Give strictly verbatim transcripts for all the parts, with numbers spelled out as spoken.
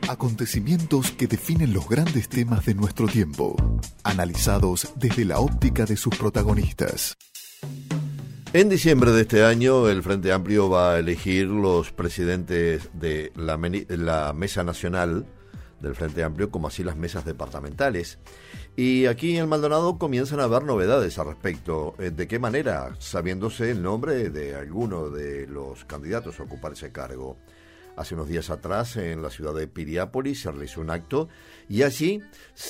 Acontecimientos que definen los grandes temas de nuestro tiempo, analizados desde la óptica de sus protagonistas. En diciembre de este año, el Frente Amplio va a elegir los presidentes de la, la Mesa Nacional del Frente Amplio, como así las mesas departamentales. Y aquí en Maldonado comienzan a haber novedades al respecto. ¿De qué manera? Sabiéndose el nombre de alguno de los candidatos a ocupar ese cargo. Hace unos días atrás, en la ciudad de Piriápolis, se realizó un acto y allí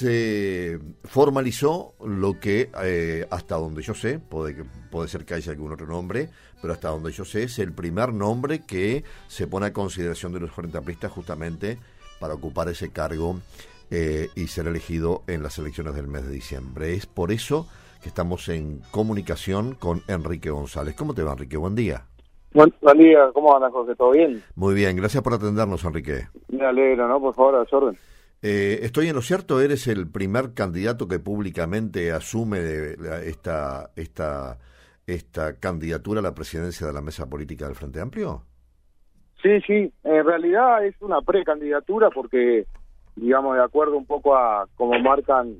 se formalizó lo que, eh, hasta donde yo sé, puede, puede ser que haya algún otro nombre, pero hasta donde yo sé, es el primer nombre que se pone a consideración de los Frente Amplistas justamente para ocupar ese cargo eh, y ser elegido en las elecciones del mes de diciembre. Es por eso que estamos en comunicación con Enrique González. ¿Cómo te va, Enrique? Buen día. Buen, buen día, ¿cómo andas, Jorge? ¿Todo bien? Muy bien, gracias por atendernos, Enrique. Me alegro, ¿no? Por favor, a su orden. Eh, ¿Estoy en lo cierto? ¿Eres el primer candidato que públicamente asume la, esta, esta, esta candidatura a la presidencia de la mesa política del Frente Amplio? Sí, sí, en realidad es una precandidatura porque, digamos, de acuerdo un poco a cómo marcan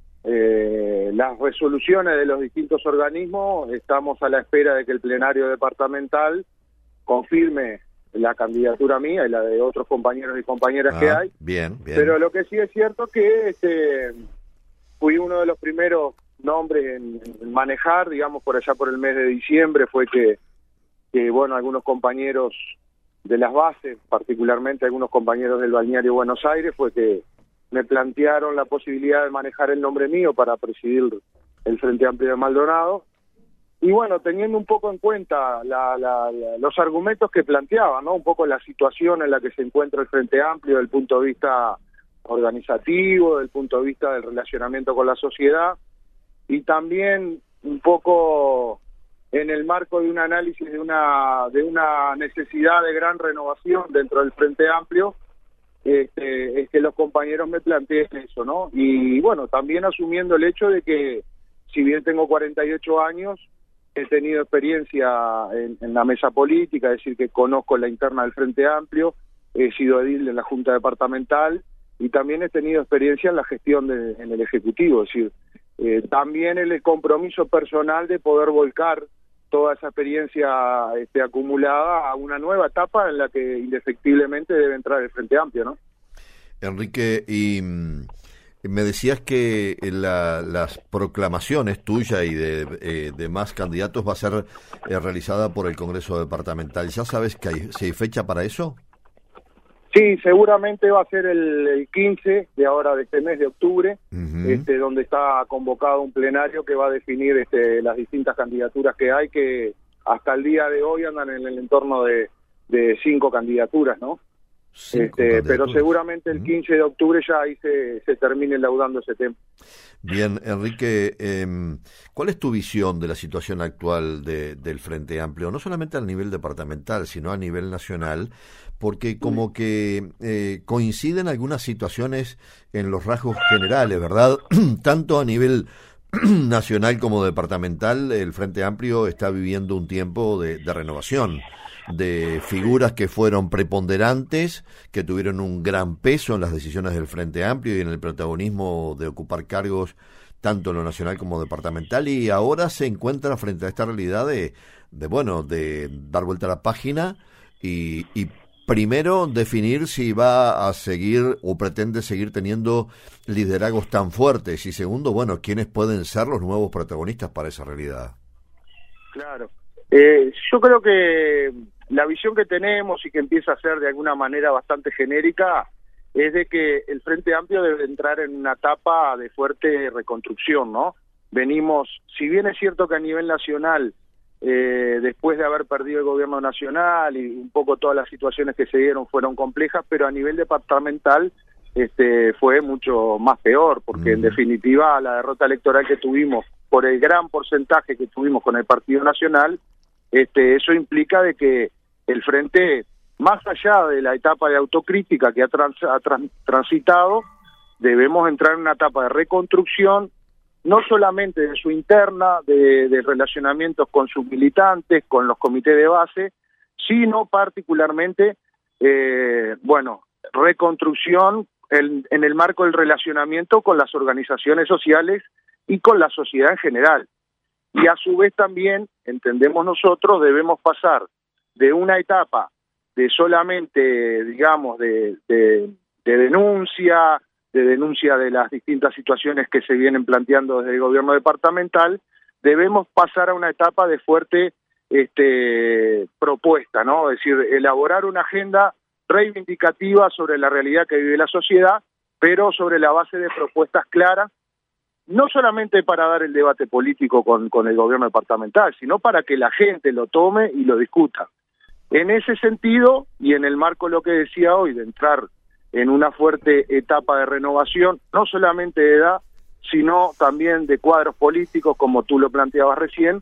eh, las resoluciones de los distintos organismos, estamos a la espera de que el plenario departamental confirme la candidatura mía y la de otros compañeros y compañeras ah, que hay. Bien, bien. Pero lo que sí es cierto es que este, fui uno de los primeros nombres en, en manejar, digamos, por allá por el mes de diciembre, fue que, que bueno, algunos compañeros de las bases, particularmente algunos compañeros del Balneario Buenos Aires, fue que me plantearon la posibilidad de manejar el nombre mío para presidir el Frente Amplio de Maldonado. Y bueno, teniendo un poco en cuenta la, la, la, los argumentos que planteaba, ¿no? Un poco la situación en la que se encuentra el Frente Amplio desde el punto de vista organizativo, desde el punto de vista del relacionamiento con la sociedad, y también un poco en el marco de un análisis de una de una necesidad de gran renovación dentro del Frente Amplio, este, es que los compañeros me planteen eso, ¿no? Y bueno, también asumiendo el hecho de que, si bien tengo cuarenta y ocho años, he tenido experiencia en, en la mesa política, es decir, que conozco la interna del Frente Amplio, he sido edil en la Junta Departamental y también he tenido experiencia en la gestión de, en el Ejecutivo, es decir, eh, también el compromiso personal de poder volcar toda esa experiencia este, acumulada a una nueva etapa en la que indefectiblemente debe entrar el Frente Amplio, ¿no? Enrique, y me decías que la, las proclamaciones tuya y de eh, demás candidatos va a ser eh, realizada por el Congreso Departamental. ¿Ya sabes que hay, si hay fecha para eso? Sí, seguramente va a ser el, el quince de ahora, de este mes de octubre, uh-huh. este, donde está convocado un plenario que va a definir este, las distintas candidaturas que hay, que hasta el día de hoy andan en el entorno de, de cinco candidaturas, ¿no? Este, pero seguramente el quince de octubre ya ahí se, se termine laudando ese tema. Bien, Enrique, eh, ¿cuál es tu visión de la situación actual de, del Frente Amplio? No solamente a nivel departamental, sino a nivel nacional, porque como que eh, coinciden algunas situaciones en los rasgos generales, ¿verdad? Tanto a nivel nacional como departamental, el Frente Amplio está viviendo un tiempo de, de renovación, de figuras que fueron preponderantes, que tuvieron un gran peso en las decisiones del Frente Amplio y en el protagonismo de ocupar cargos tanto en lo nacional como departamental, y ahora se encuentra frente a esta realidad de, de bueno, de dar vuelta a la página y, y primero definir si va a seguir o pretende seguir teniendo liderazgos tan fuertes, y segundo, bueno, quiénes pueden ser los nuevos protagonistas para esa realidad. Claro. Eh, yo creo que la visión que tenemos y que empieza a ser de alguna manera bastante genérica es de que el Frente Amplio debe entrar en una etapa de fuerte reconstrucción, ¿no? Venimos, si bien es cierto que a nivel nacional, eh, después de haber perdido el gobierno nacional y un poco todas las situaciones que se dieron fueron complejas, pero a nivel departamental este, fue mucho más peor, porque mm. en definitiva la derrota electoral que tuvimos por el gran porcentaje que tuvimos con el Partido Nacional, este, eso implica de que el Frente, más allá de la etapa de autocrítica que ha, trans, ha trans, transitado, debemos entrar en una etapa de reconstrucción, no solamente de su interna, de, de relacionamientos con sus militantes, con los comités de base, sino particularmente, eh, bueno, reconstrucción en, en el marco del relacionamiento con las organizaciones sociales y con la sociedad en general. Y a su vez también, entendemos nosotros, debemos pasar de una etapa de solamente, digamos, de, de, de denuncia, de denuncia de las distintas situaciones que se vienen planteando desde el gobierno departamental, debemos pasar a una etapa de fuerte este, propuesta, ¿no? Es decir, elaborar una agenda reivindicativa sobre la realidad que vive la sociedad, pero sobre la base de propuestas claras, no solamente para dar el debate político con, con el gobierno departamental, sino para que la gente lo tome y lo discuta. En ese sentido, y en el marco de lo que decía hoy, de entrar en una fuerte etapa de renovación, no solamente de edad, sino también de cuadros políticos, como tú lo planteabas recién,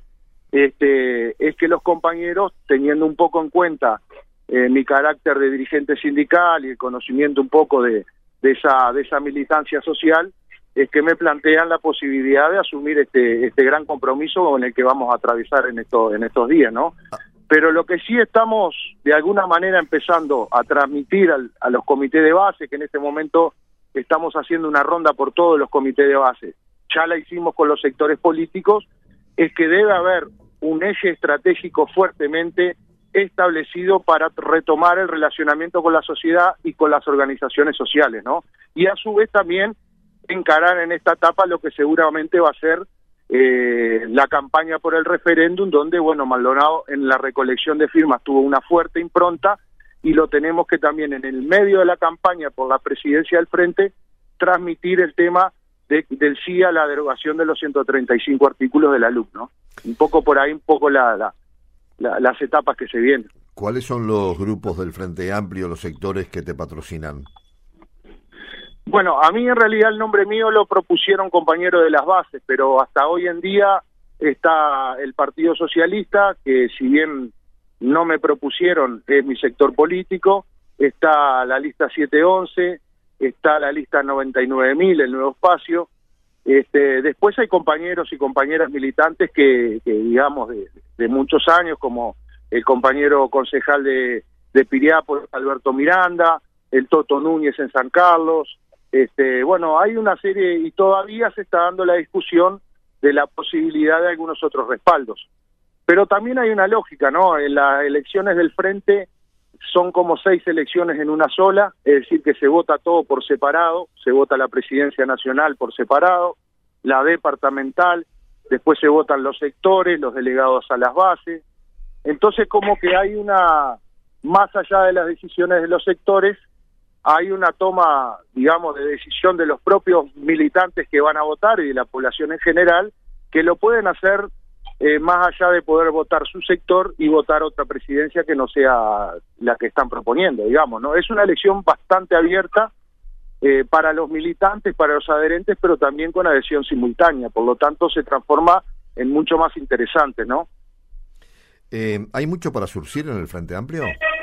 este, es que los compañeros, teniendo un poco en cuenta eh, mi carácter de dirigente sindical y el conocimiento un poco de, de esa de esa militancia social, es que me plantean la posibilidad de asumir este este gran compromiso con el que vamos a atravesar en estos en estos días, ¿no? Pero lo que sí estamos de alguna manera empezando a transmitir al, a los comités de base, que en este momento estamos haciendo una ronda por todos los comités de base, ya la hicimos con los sectores políticos, es que debe haber un eje estratégico fuertemente establecido para retomar el relacionamiento con la sociedad y con las organizaciones sociales, ¿no? Y a su vez también encarar en esta etapa lo que seguramente va a ser eh, la campaña por el referéndum, donde, bueno, Maldonado en la recolección de firmas tuvo una fuerte impronta, y lo tenemos que también en el medio de la campaña por la presidencia del Frente transmitir el tema de, del sí a la derogación de los ciento treinta y cinco artículos de la L U C, ¿no? Un poco por ahí, un poco la, la, la, las etapas que se vienen. ¿Cuáles son los grupos del Frente Amplio, los sectores que te patrocinan? Bueno, a mí en realidad el nombre mío lo propusieron compañeros de las bases, pero hasta hoy en día está el Partido Socialista, que si bien no me propusieron, es mi sector político, está la lista siete once, está la lista noventa y nueve mil, el Nuevo Espacio. Este, después hay compañeros y compañeras militantes que, que digamos, de, de muchos años, como el compañero concejal de, de Piriápolis, Alberto Miranda, el Toto Núñez en San Carlos. Este, bueno, hay una serie, y todavía se está dando la discusión de la posibilidad de algunos otros respaldos. Pero también hay una lógica, ¿no? En las elecciones del Frente son como seis elecciones en una sola, es decir, que se vota todo por separado, se vota la presidencia nacional por separado, la departamental, después se votan los sectores, los delegados a las bases. Entonces, como que hay una, más allá de las decisiones de los sectores, hay una toma, digamos, de decisión de los propios militantes que van a votar y de la población en general, que lo pueden hacer eh, más allá de poder votar su sector y votar otra presidencia que no sea la que están proponiendo, digamos, ¿no? Es una elección bastante abierta eh, para los militantes, para los adherentes, pero también con adhesión simultánea, por lo tanto se transforma en mucho más interesante, ¿no? Eh, ¿Hay mucho para surcir en el Frente Amplio?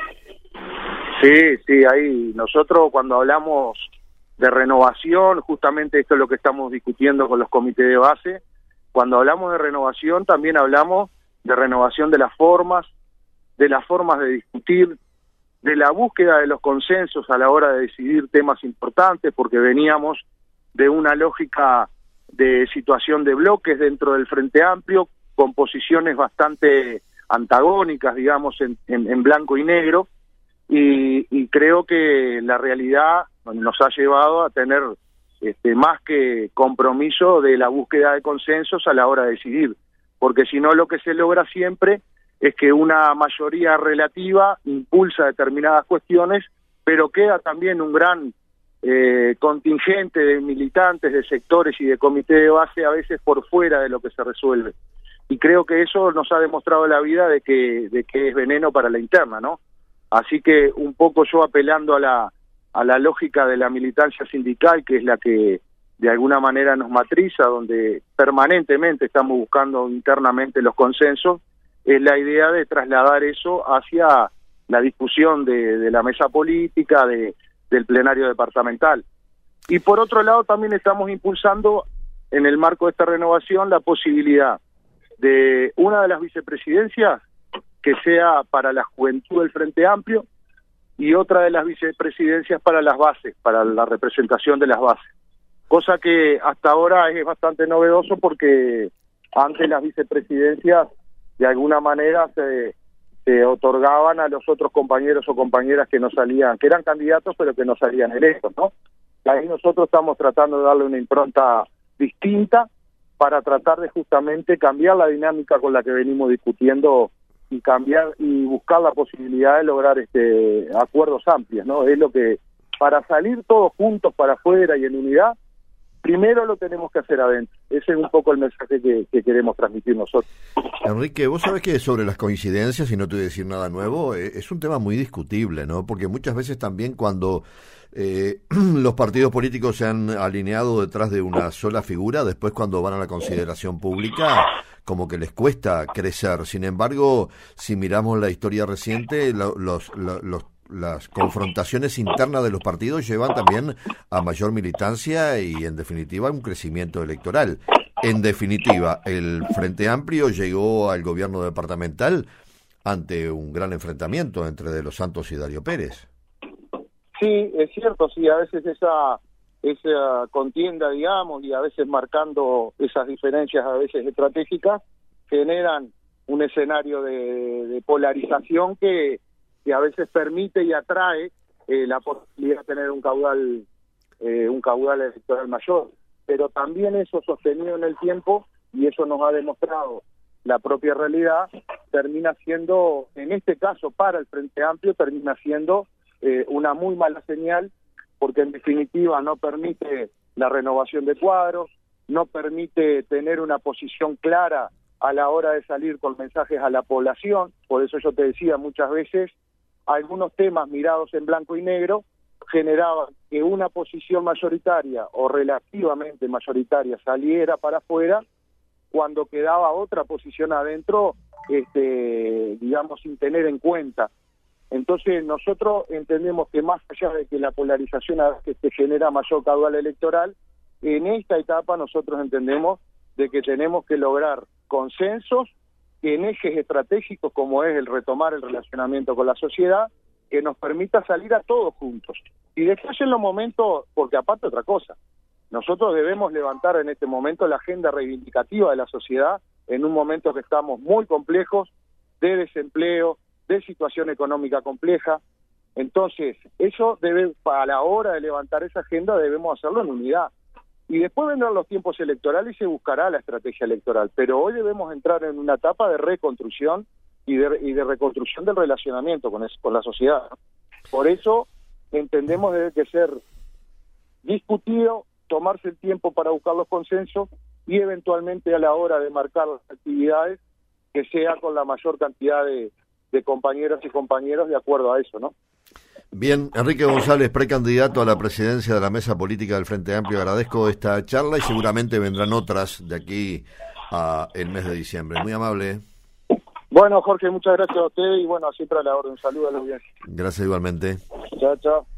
Sí, sí, ahí nosotros cuando hablamos de renovación, justamente esto es lo que estamos discutiendo con los comités de base, cuando hablamos de renovación también hablamos de renovación de las formas, de las formas de discutir, de la búsqueda de los consensos a la hora de decidir temas importantes, porque veníamos de una lógica de situación de bloques dentro del Frente Amplio, con posiciones bastante antagónicas, digamos, en, en, en blanco y negro, y, y creo que la realidad nos ha llevado a tener este, más que compromiso de la búsqueda de consensos a la hora de decidir, porque si no lo que se logra siempre es que una mayoría relativa impulsa determinadas cuestiones, pero queda también un gran eh, contingente de militantes, de sectores y de comité de base a veces por fuera de lo que se resuelve. Y creo que eso nos ha demostrado la vida de que, de que es veneno para la interna, ¿no? Así que un poco yo apelando a la, a la lógica de la militancia sindical, que es la que de alguna manera nos matriza, donde permanentemente estamos buscando internamente los consensos, es la idea de trasladar eso hacia la discusión de, de la mesa política, de, del plenario departamental. Y por otro lado también estamos impulsando en el marco de esta renovación la posibilidad de una de las vicepresidencias que sea para la juventud del Frente Amplio, y otra de las vicepresidencias para las bases, para la representación de las bases. Cosa que hasta ahora es bastante novedoso porque antes las vicepresidencias de alguna manera se, se otorgaban a los otros compañeros o compañeras que no salían, que eran candidatos pero que no salían electos, ¿no? Ahí nosotros estamos tratando de darle una impronta distinta para tratar de justamente cambiar la dinámica con la que venimos discutiendo y cambiar y buscar la posibilidad de lograr este acuerdos amplios, ¿no? Es lo que, para salir todos juntos para afuera y en unidad, primero lo tenemos que hacer adentro. Ese es un poco el mensaje que, que queremos transmitir nosotros. Enrique, vos sabés que sobre las coincidencias, y no te voy a decir nada nuevo, eh, es un tema muy discutible, ¿no? Porque muchas veces también cuando eh, los partidos políticos se han alineado detrás de una sola figura, después cuando van a la consideración pública, como que les cuesta crecer. Sin embargo, si miramos la historia reciente, lo, los, lo, los las confrontaciones internas de los partidos llevan también a mayor militancia y, en definitiva, un crecimiento electoral. En definitiva, el Frente Amplio llegó al gobierno departamental ante un gran enfrentamiento entre De los Santos y Darío Pérez. Sí, es cierto, sí, a veces esa, esa contienda, digamos, y a veces marcando esas diferencias, a veces estratégicas, generan un escenario de, de polarización que que a veces permite y atrae eh, la posibilidad de tener un caudal eh, un caudal electoral mayor, pero también eso sostenido en el tiempo, y eso nos ha demostrado la propia realidad, termina siendo, en este caso para el Frente Amplio, termina siendo eh, una muy mala señal, porque en definitiva no permite la renovación de cuadros, no permite tener una posición clara a la hora de salir con mensajes a la población. Por eso yo te decía muchas veces, algunos temas mirados en blanco y negro generaban que una posición mayoritaria o relativamente mayoritaria saliera para afuera, cuando quedaba otra posición adentro, este, digamos, sin tener en cuenta. Entonces nosotros entendemos que más allá de que la polarización a veces te genera mayor caudal electoral, en esta etapa nosotros entendemos de que tenemos que lograr consensos en ejes estratégicos como es el retomar el relacionamiento con la sociedad, que nos permita salir a todos juntos. Y después en los momentos, porque aparte otra cosa, nosotros debemos levantar en este momento la agenda reivindicativa de la sociedad en un momento que estamos muy complejos, de desempleo, de situación económica compleja. Entonces, eso debe, a la hora de levantar esa agenda debemos hacerlo en unidad. Y después vendrán los tiempos electorales y se buscará la estrategia electoral. Pero hoy debemos entrar en una etapa de reconstrucción y de, y de reconstrucción del relacionamiento con, es, con la sociedad. Por eso entendemos que debe que ser discutido, tomarse el tiempo para buscar los consensos y eventualmente a la hora de marcar las actividades que sea con la mayor cantidad de, de compañeros y compañeros de acuerdo a eso, ¿no? Bien, Enrique González, precandidato a la presidencia de la Mesa Política del Frente Amplio, agradezco esta charla y seguramente vendrán otras de aquí a el mes de diciembre. Muy amable. Bueno, Jorge, muchas gracias a usted y bueno, siempre a la orden. Un saludo a la audiencia. Gracias igualmente. Chao, chao.